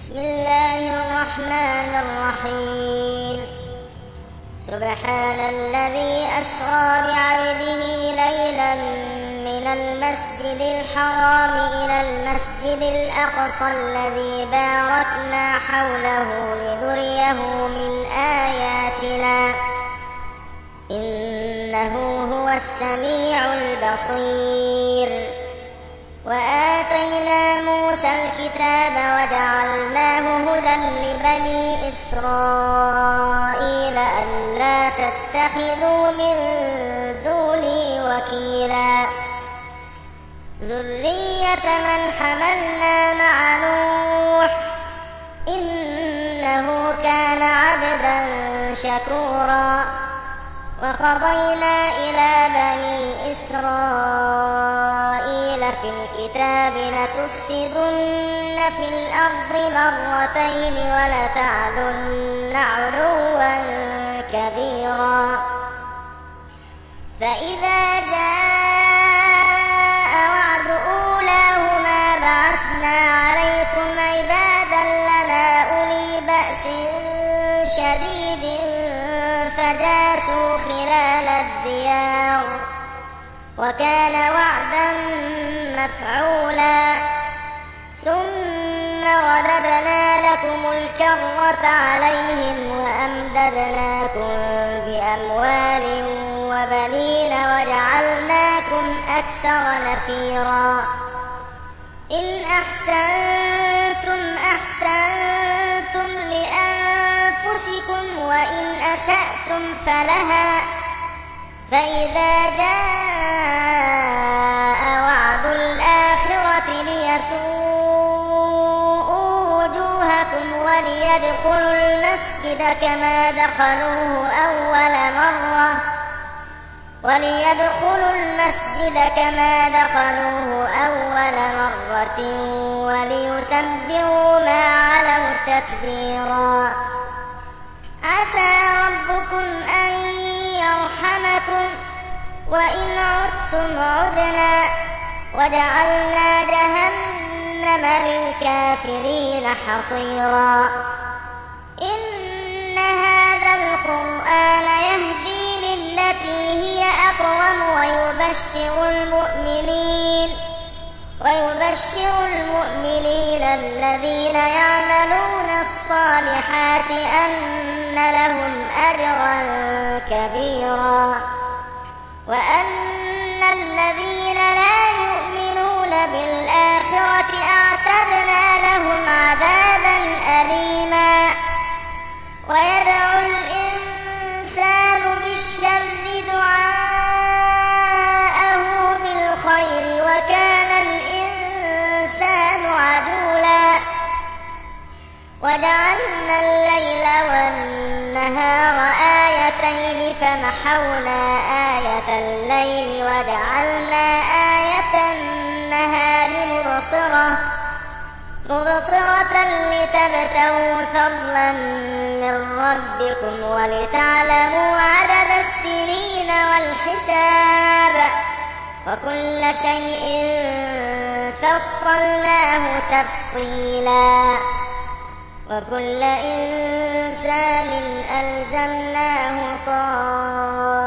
بسم الله الرحمن الرحيم. سبحان الذي أسرى بعبده ليلا من المسجد الحرام إلى المسجد الأقصى الذي باركنا حوله لنريه من آياتنا إنه هو السميع البصير. وآتينا موسى الكتاب وجعلناه هدى لبني إسرائيل ألا تتخذوا من دوني وكيلا ذرية من حملنا مع نوح إنه كان عبدا شكورا. وقضينا إلى بني إسرائيل في الكتاب لتفسدن في الأرض مرتين ولتعلن علوا كبيرا. فإذا جاء وعد أولاهما بعثنا عليكم عبادا لنا أولي بأس شديد فجاسوا خلال الديار وكان وعدا مفعولا. ثم رددنا لكم الكرة عليهم وأمددناكم بأموال وبنين وجعلناكم أكثر نفيرا. إن أحسنتم أحسنتم لأنفسكم وإن أسأتم فلها. فإذا جاء وعد الآخرة ليسوءوا وجوهكم وليدخلوا المسجد كما دخلوه أول مرة وليتبروا ما علوا تتبيرا. عسى ربكم أن يرحمكم وإن عدتم عدنا وجعلنا جهنم للكافرين حصيرا. إن هذا القرآن يهدي للتي هي أقوم ويبشر المؤمنين الذين يعملون الصالحات أن لهم أجرا كبيرا وأن الذين لا يؤمنون بالآخرة أعتدنا لهم عذابا أليما. ويدعو الإنسان بالشر دعاءه بالخير وكان الإنسان عجولا. وجعلنا الليل والنهار آيتين فمحونا آية الليل وجعلنا آية النهار مبصرة لتبتغوا فضلا من ربكم ولتعلموا عدد السنين والحساب وكل شيء فصلناه تفصيلا. وكل إنسان ألزمناه طائره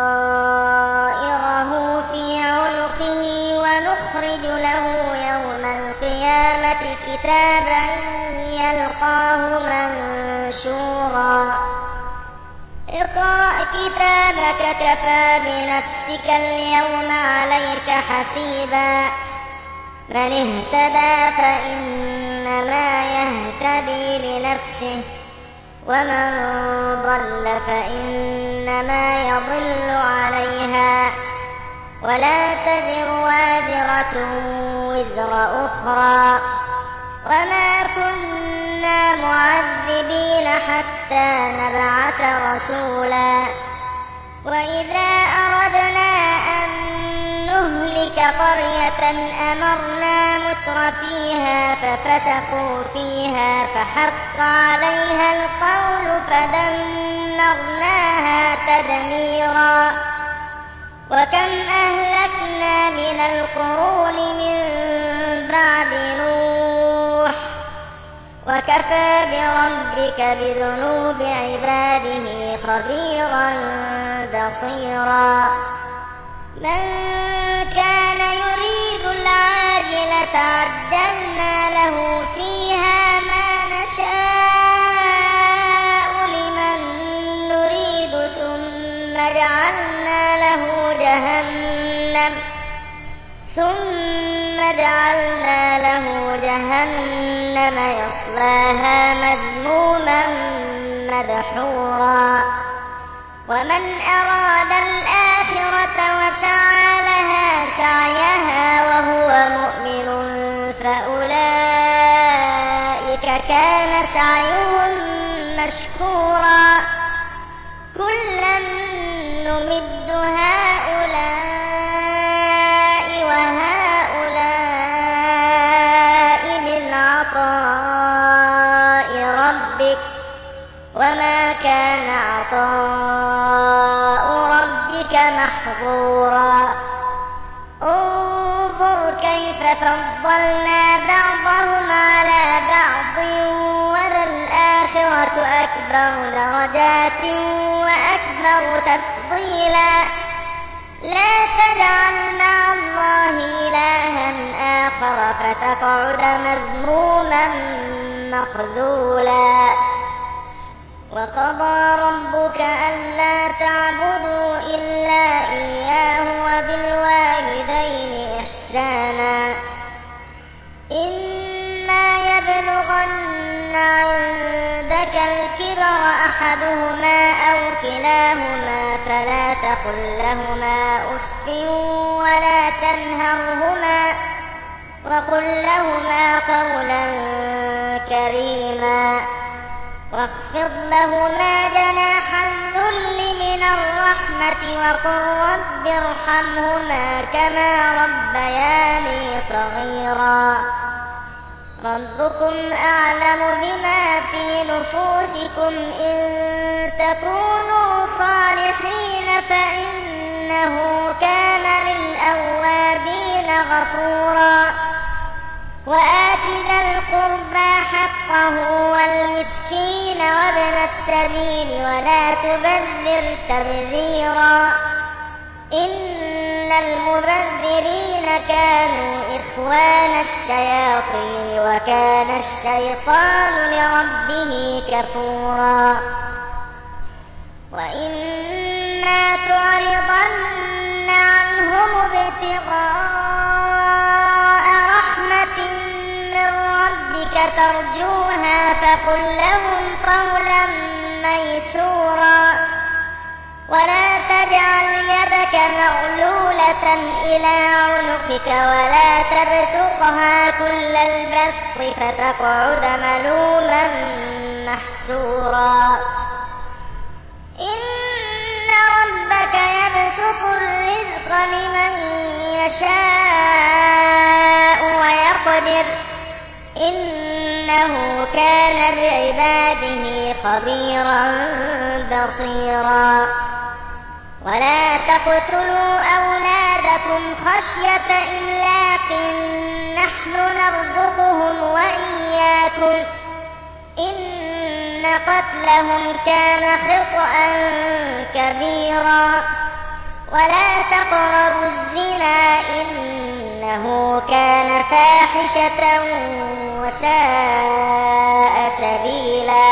في عنقه ونخرج له يوم القيامة كتابا يلقاه منشورا. اقرأ كتابك كفى بنفسك اليوم عليك حسيبا. من اهتدى فإنما يهتدي لنفسه ومن ضل فإنما يضل عليها ولا تزر وازرة وزر أخرى وما كنا معذبين حتى نبعث رسولا. وإذا أردنا أن نهلك قرية أمرنا متر فيها ففسقوا فيها فحق عليها القول فدمرناها تدميرا. وكم أهلكنا من القرون من بعد نوح وكفى بربك بذنوب عباده خبيرا بصيرا من كان يريد العاجلة عجلنا له فيها ما نشاء لمن نريد ثم جعلنا له جهنم يصلاها مذموما مدحورا ومن أراد الآخرة وسعى لها سعيها وهو مؤمن فأولئك كان سعيهم مشكورا كلا نمد هؤلاء وهؤلاء من عطاء ربك وما كان عطاء ربك محظورا انظر كيف فضلنا بعضهم على بعض وللآخرة أكبر درجات وأكبر تفضيلا لا تجعل مع الله إلها آخر فتقعد مذموما مخذولا وقضى ربك ألا تعبدوا إلا إياه وبالوالدين إحسانا إما يبلغن عندك الكبر أحدهما أو كلاهما فلا تقل لهما أف ولا تنهرهما وقل لهما قولا كريما واخفض لهما جناح الذل من الرحمة وقل رب ارحمهما كما ربياني صغيرا ربكم أعلم بما في نفوسكم إن تكونوا صالحين فإنه كان للأوابين غفورا وآت ذا القربى حقه والمسكين وابن السبيل ولا تبذر تبذيرا إن المبذرين كانوا إخوان الشياطين وكان الشيطان لربه كفورا وإما تعرضن عنهم ابتغاء رحمة من ربك ترجوها فقل لهم قولا ميسورا ولا تجعل يدك مغلولة إلى عنقك ولا تبسطها كل البسط فتقعد ملوما محسورا إن ربك يبسط الرزق لمن يشاء ويقدر إنه كان بعباده خبيرا بصيرا ولا تقتلوا أولادكم خشية إملاق نحن نرزقهم وإياكم إن قتلهم كان خطأ كبيرا ولا تقربوا الزنا إنه كان فاحشة وساء سبيلا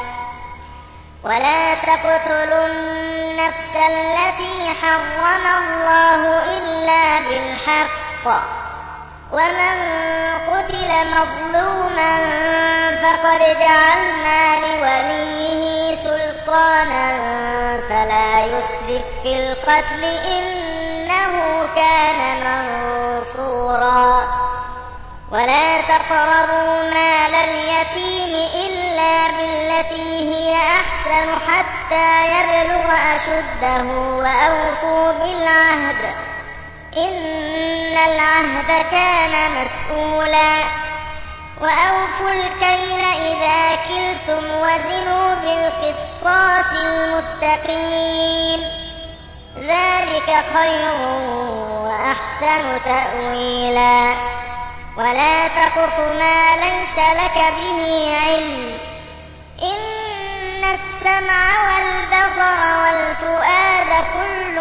ولا تقتلوا النفس التي حرم الله إلا بالحق ومن قتل مظلوما فقد جعلنا لوليه سلطانا فلا يسرف في القتل إنه كان منصورا ولا تقربوا مال اليتيم إلا بالتي هي أحسن حتى يبلغ أشده وأوفوا بالعهد إن العهد كان مسؤولا وأوفوا الكيل إذا كلتم وزنوا بالقسطاس المستقيم ذلك خير وأحسن تأويلا ولا تقف ما ليس لك به علم. إن السمع والبصر والفؤاد كل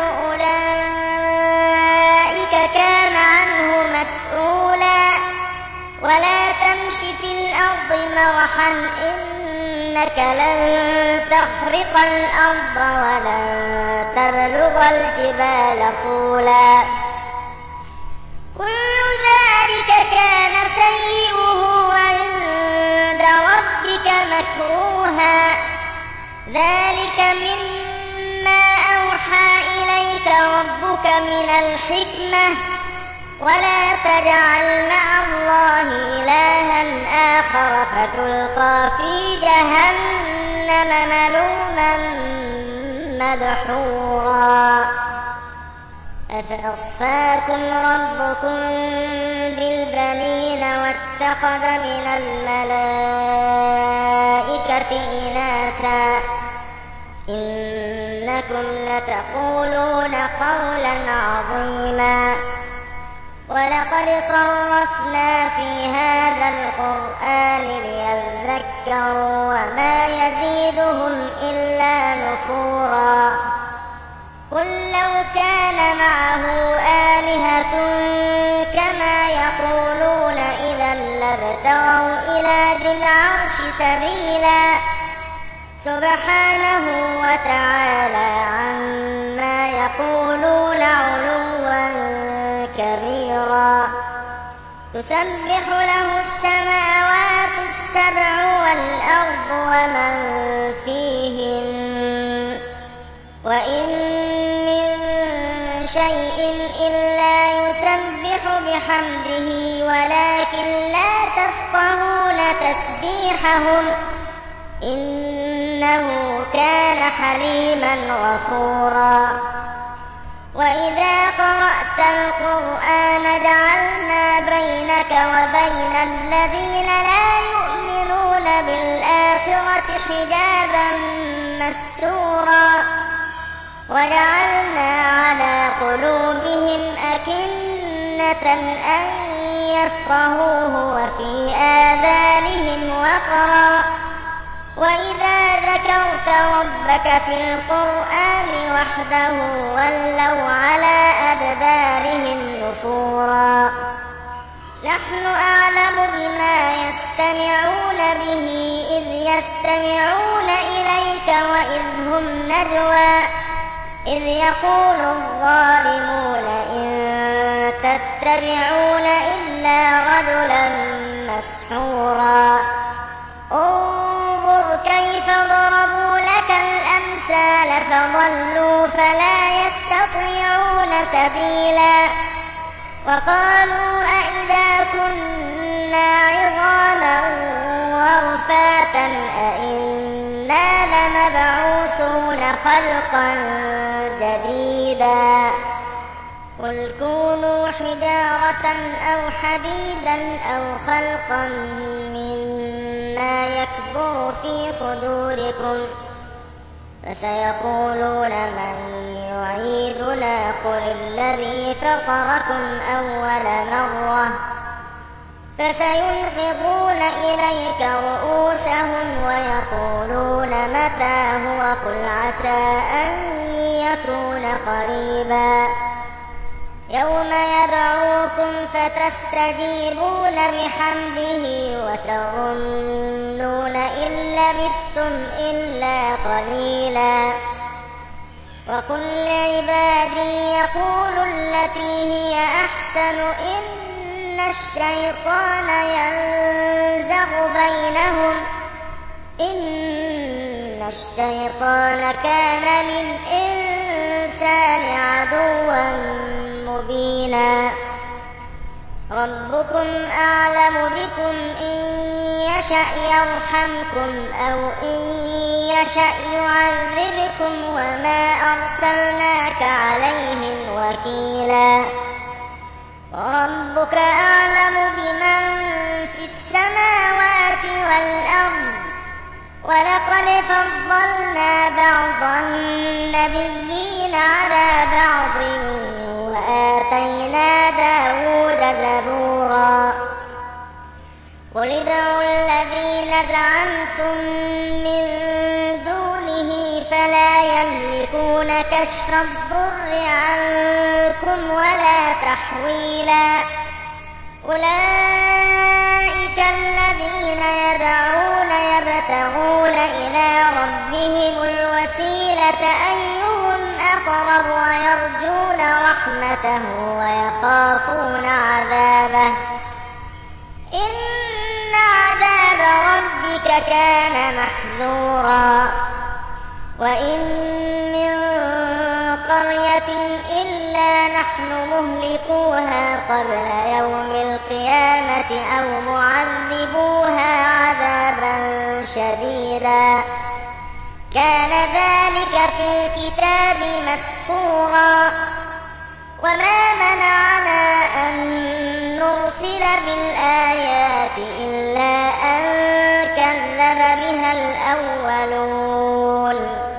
أولئك كان عنه مسؤولا. ولا تمش في الأرض مرحا إنك لن تخرق الأرض ولن تبلغ الجبال طولا. كل ذلك كان سيئه عند ربك مكروها. ذلك مما أوحى إليك ربك من الحكمة. ولا تجعل مع الله إلها آخر فتلقى في جهنم ملوما مدحورا. أفأصفاكم ربكم بالبنين واتخذ من الملائكة إناثا إنكم لتقولون قولا عظيما. ولقد صرفنا في هذا القرآن ليذكروا وما يزيدهم إلا نفورا. قل لو كان معه آلهة كما يقولون إذا لابتغوا إلى ذي العرش سبيلا. سبحانه وتعالى عما يقولون علوا كبيرا. تسبح له السماوات السبع والأرض ومن فيهن وإن من شيء إلا يسبح بحمده ولكن لا تفقهون تسبيحهم إنه كان حليما غفورا. وإذا قرأت القرآن جعلنا بينك وبين الذين لا يؤمنون بالآخرة حجابا مستورا. وجعلنا على قلوبهم أكنة أن يفقهوه وفي آذانهم وقرا. وإذا ذكرت ربك في القرآن وحده ولوا على أدبارهم نفورا. نحن أعلم بما يستمعون به إذ يستمعون إليك وإذ هم نجوى إذ يقول الظالمون إن تتبعون إلا رجلا مسحورا. انظر كيف ضربوا لك الأمثال فضلوا فلا يستطيعون سبيلا. وقالوا أئذا كنا عظاما ورفاتا أئنا لمبعوثون خلقا جديدا. قل كونوا حجارة أو حديدا أو خلقا مما يكبر في صدوركم فسيقولون من يعيدنا قل الذي فطركم أول مرة فسينغضون إليك رؤوسهم ويقولون متى هو قل عسى أن يكون قريبا. يوم يدعوكم فتستجيبون بحمده وتظنون إن لبثتم إلا قليلا. وقل لعبادي يقولوا التي هي أحسن إن الشيطان ينزغ بينهم إن الشيطان كان للإنسان عدوا مبينا. ربكم أعلم بكم إن يشأ يرحمكم أو إن يشأ يعذبكم وما أرسلناك عليهم وكيلا. وربك أعلم بمن في السماوات والأرض ولقد فضلنا بعض النبيين على بعض وآتينا داود زبورا. زعمتم من دونه فلا يملكون كشف الضر عنكم ولا تحويلا. أولئك الذين يدعون يبتغون إلى ربهم الوسيلة أيهم أقرب ويرجون رحمته ويخافون عذابه. إن عذاب ربك كان محذورا. وإن من قرية إلا نحن مهلكوها قبل يوم القيامة أو معذبوها عذابا شديدا كان ذلك في الكتاب مسطورا. وما منعنا أن نرسل بالآيات إلا أن كذب بها الأولون.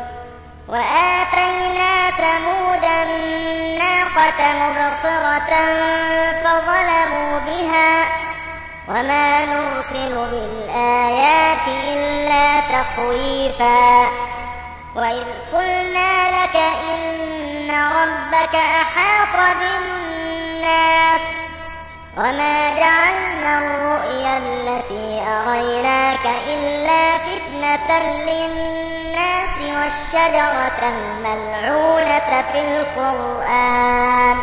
وآتينا ثمود الناقة مبصرة فظلموا بها وما نرسل بالآيات إلا تخويفا. وإذ قلنا لك إن ربك أحاط بالناس وما جعلنا الرؤيا التي أريناك إلا فتنة للناس والشجرة الملعونة في القرآن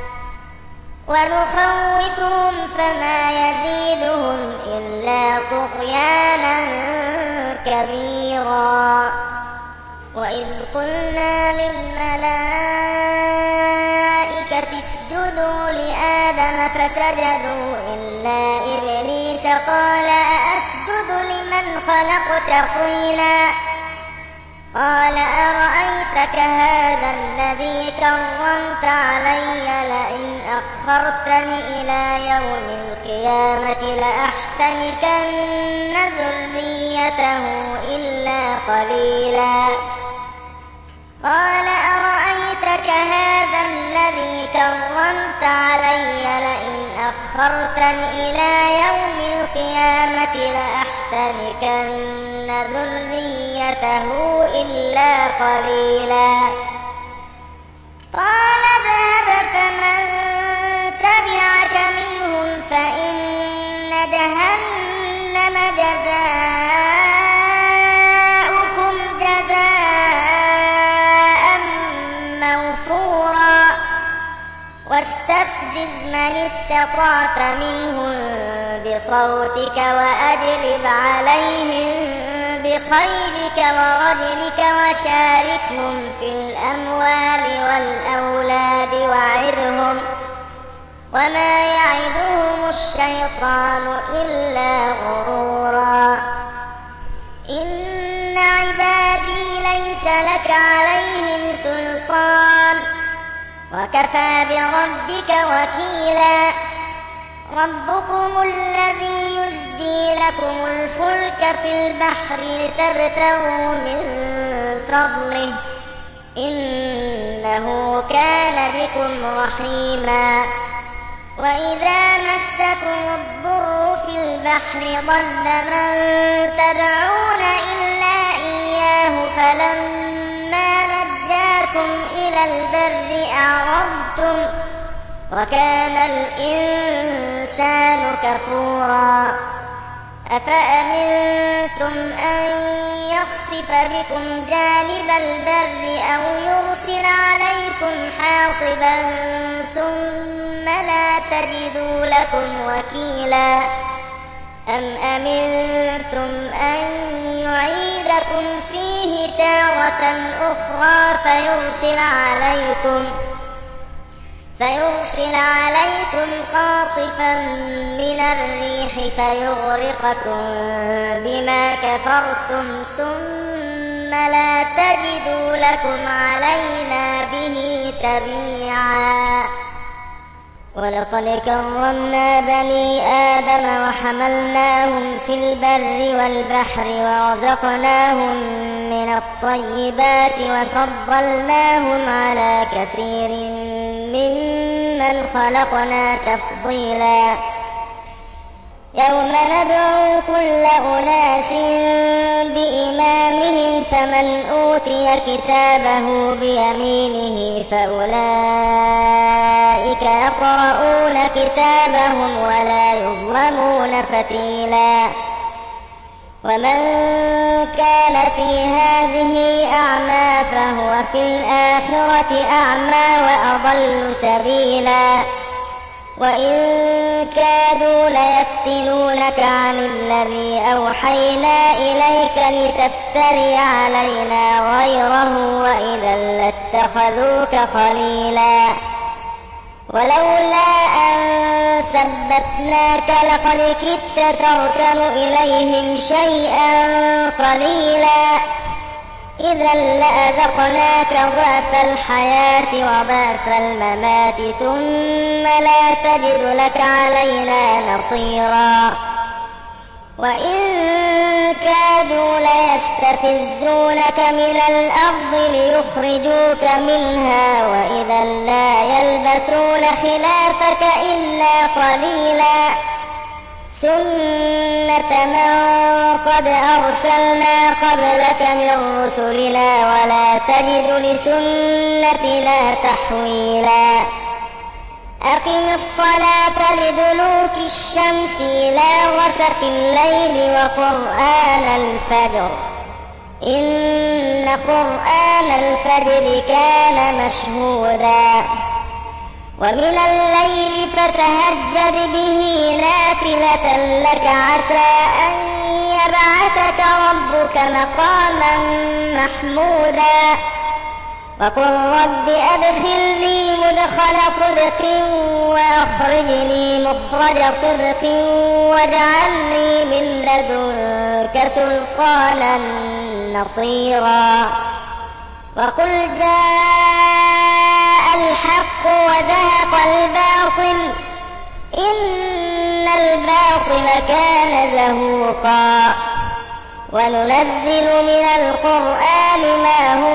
ونخوفهم فما يزيدهم إلا طغيانا كبيرا. وإذ قلنا للملائكة اسجدوا لآدم فسجدوا إلا إبليس قال أأسجد لمن خلقت طينا قال أرأيتك هذا الذي كرمت علي لئن أخرتني إلى يوم القيامة لأحتنكن ذريته إلا قليلا. قال أرأيتك هذا الذي كرمت علي لئن أخرتني إلى يوم القيامة لأحتنكن ذريته إلا قليلا. قال اذهب فمن تبعك منهم فإن جهنم جزاؤكم جزاء موفورا. واستفزز من استطعت منهم بصوتك وأجلب عليهم بخيلك ورجلك وشاركهم في الأموال والأولاد وعدهم وما يعدهم الشيطان إلا غرورا. إن عبادي ليس لك عليهم سلطان وكفى بربك وكيلا. ربكم الذي يزجي لكم الفلك في البحر لتبتغوا من فضله إنه كان بكم رحيما. وإذا مسكم الضر في البحر ضل من تدعون إلا إياه فلما نجاكم إلى البر أعرضتم وكان الإنسان كفورا. أفأمنتم أن يخسف بكم جانب البر أو يرسل عليكم حاصبا ثم لا تجدوا لكم وكيلا. أم أمنتم أن يعيدكم فيه تارة أخرى فيرسل عليكم قاصفا من الريح فيغرقكم بما كفرتم ثم لا تجدوا لكم علينا به تبيعا. ولقد كرمنا بني آدم وحملناهم في البر والبحر ورزقناهم من الطيبات وفضلناهم على كثير ممن خلقنا تفضيلا. يوم ندعو كل أناس بإمامهم فمن أوتي كتابه بيمينه فأولئك يقرؤون كتابهم ولا يظلمون فتيلا ومن كان في هذه أعمى فهو في الآخرة أعمى وأضل سبيلا وإن كادوا ليفتنونك عن الذي أوحينا إليك لتفتري علينا غيره وإذا لاتخذوك خليلا ولولا أن ثبتناك لقد كدت تركن إليهم شيئا قليلا إذا لأذقناك ضعف الحياة وضعف الممات ثم لا تجد لك علينا نصيرا وإن كادوا ليستفزونك من الأرض ليخرجوك منها وإذا لا يلبثون خلافك إلا قليلا سنة من قد أرسلنا قبلك من رسلنا ولا تجد لسنتنا تحويلا أقم الصلاة لدلوك الشمس إلى غسق الليل وقرآن الفجر إن قرآن الفجر كان مشهودا ومن الليل فتهجد به نافلة لك عسى أن يبعثك ربك مقاما محمودا وقل رب أدخلني مدخل صدق وأخرجني مخرج صدق واجعل لي من لدنك سلطانا نصيرا وقل جاء الحق وزهق الباطل إن الباطل كان زهوقا وننزل من القرآن ما هو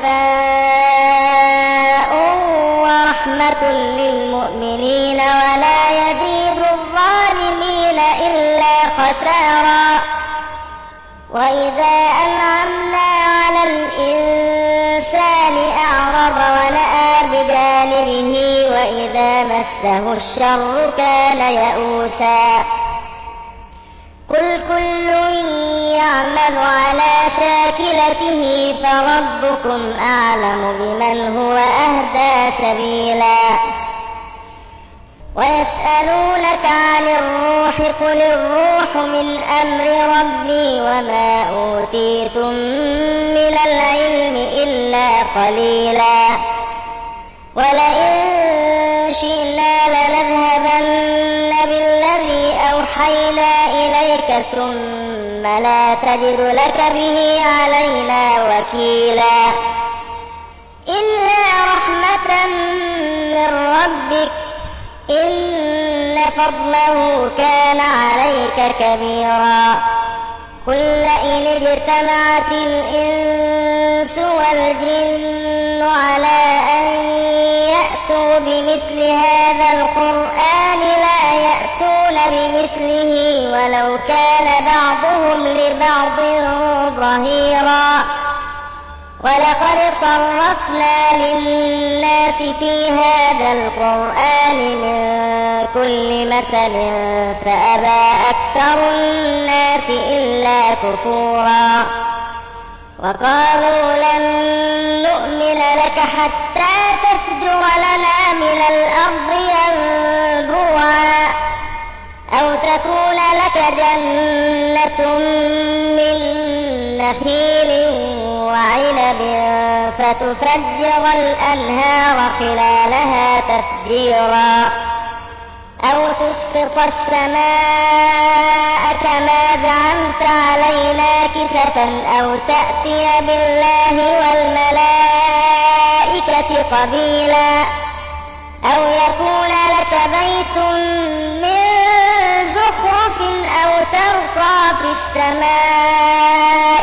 شفاء ورحمة للمؤمنين ولا يزيد الظالمين إلا خسارا وإذا أنعمنا على الإنسان أعرض ونأى بجانبه وإذا مسه الشر كان يئوسا قل كل يعمل على شاكلته فربكم أعلم بمن هو أهدى سبيلا ويسألونك عن الروح قل الروح من أمر ربي وما أوتيتم من العلم إلا قليلا ولئن شئنا لنذهبن بالذي أوحينا إليك ثم لا تجد لك به علينا وكيلا إلا رحمة من ربك إن فضله كان عليك كبيرا قل لئن اجتمعت الإنس والجن على أن يأتوا بمثل هذا القرآن لا يأتون بمثله ولو كان بعضهم لبعض ظهيرا ولقد صرفنا للناس في هذا القرآن من كل مثل فأبى أكثر الناس إلا كفورا وقالوا لن نؤمن لك حتى تفجر لنا من الأرض ينبوعا أو تكون لك جنة من نخيل وعنب فتفجر الأنهار خلالها تفجيرا أو تسقط السماء كما زعمت علينا كسفا أو تأتي بالله والملائكة قبيلا أو يكون لك بيت من زخرف أو ترقى في السماء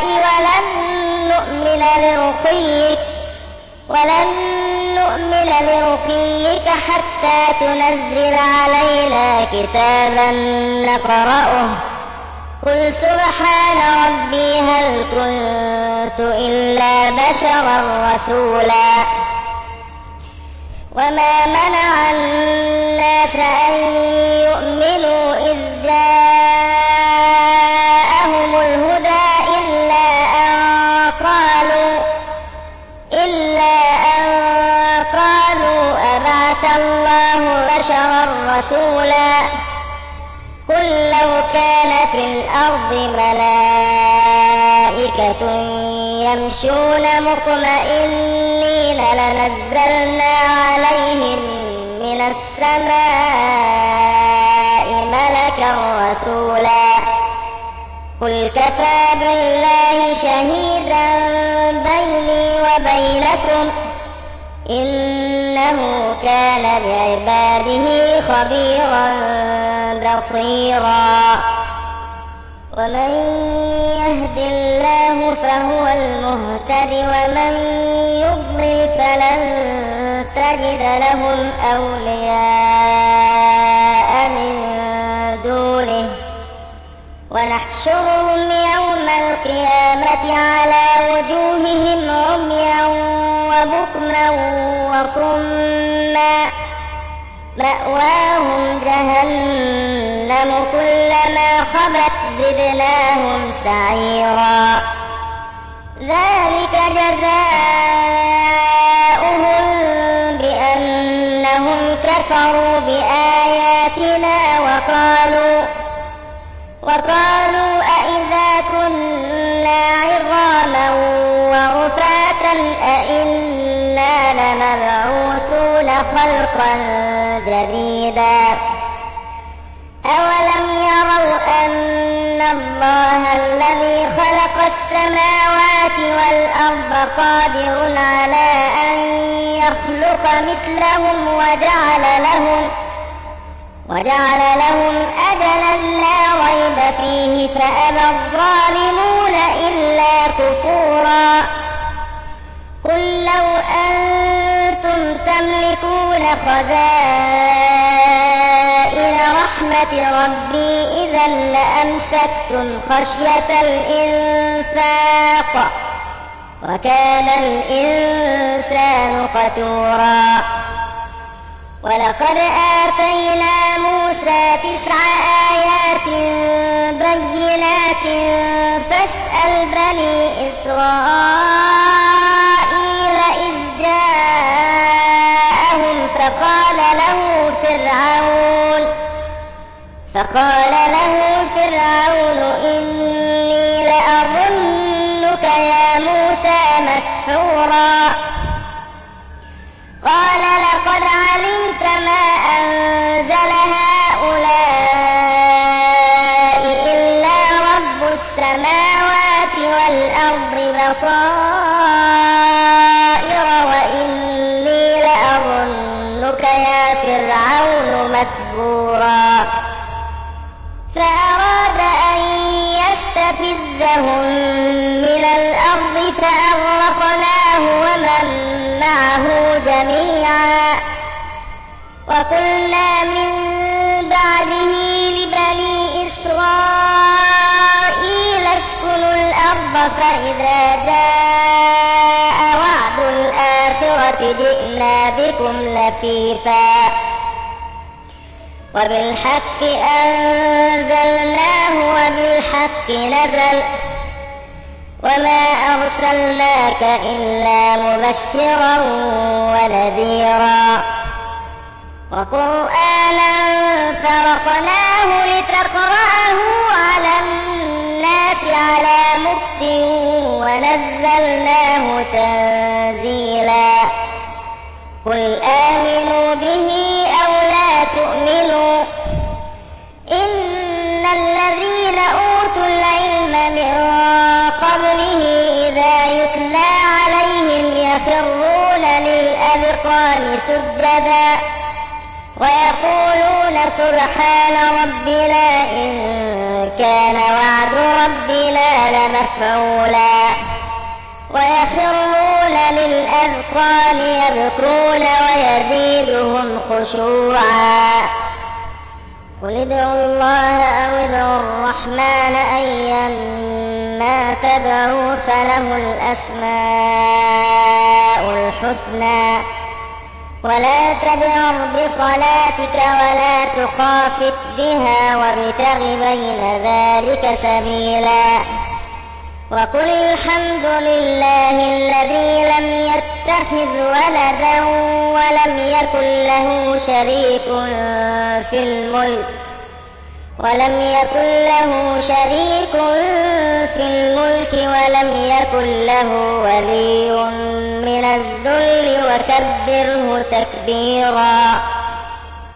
ولن نؤمن لرقيك حتى تنزل علينا كتابا نقرأه قل سبحان ربي هل كنت إلا بشرا رسولا وما منع الناس أن يؤمنوا إذ جاءهم الهدى إلا أن قالوا أبعث الله بشرا رسولا قل لو كان في الأرض ملائكة يمشون مطمئنين لنزلنا عليهم من السماء ملكا رسولا قل كفى بالله شهيدا بيني وبينكم إنه كان بعباده خبيرا بصيرا ومن يهد الله فهو المهتد ومن يضلل فلن تجد لهم أولياء من دونه ونحشرهم يوم القيامة على وجوههم عميا وبكما وصما مأواهم جهنم كلما خبت زدناهم سعيرا ذلك جزاؤهم بأنهم كفروا بآياتنا وقالوا أئذا كنا عظاما ورفاتا أئنا لمبعوثون خلقا جديدا أولم يروا أن الله الذي خلق السماوات والأرض قادر على أن يخلق مثلهم وجعل لهم أجلا لا ريب فيه فأبى الظالمون إلا كفورا قل لو أنتم تملكون خزائن رحمة ربي إذا لأمسكتم خشية الإنفاق وكان الإنسان قتورا ولقد آتينا موسى 9 آيات بينات فاسأل بني إسرائيل إذ جاءهم فقال له فرعون إني لأظنك يا موسى مسحورا قال لقد علمت ما أنزل هؤلاء إلا رب السماوات والأرض بصائر وإني لأظنك يا فرعون مثبورا فأراد أن يستفزهم من الأرض فأغرقناه ومن معه جميعا وقلنا من بعده لبني إسرائيل اسكنوا الأرض فإذا جاء وعد الآخرة جئنا بكم لفيفا وبالحق أنزلناه وبالحق نزل وما أرسلناك إلا مبشرا ونذيرا وقرآنا فرقناه لتقرأه على الناس على مكث ونزلناه تنزيلا قل آمنوا به أو لا تؤمنوا إن الذين أوتوا العلم من قبله إذا يتلى عليهم يخرون للأذقان سجدا ويقولون سبحان ربنا إن كان وعد ربنا لمفعولا ويخرون للأذقان يبكون ويزيدهم خشوعا قل ادعوا الله أو ادعوا الرحمن أيما تدعوا فله الأسماء الحسنى ولا تجهر بصلاتك ولا تخافت بها وابتغ بين ذلك سبيلا وقل الحمد لله الذي لم يتخذ ولدا ولم يكن له شريك في الملك ولم يكن له ولي من الذل وكبره تكبيرا.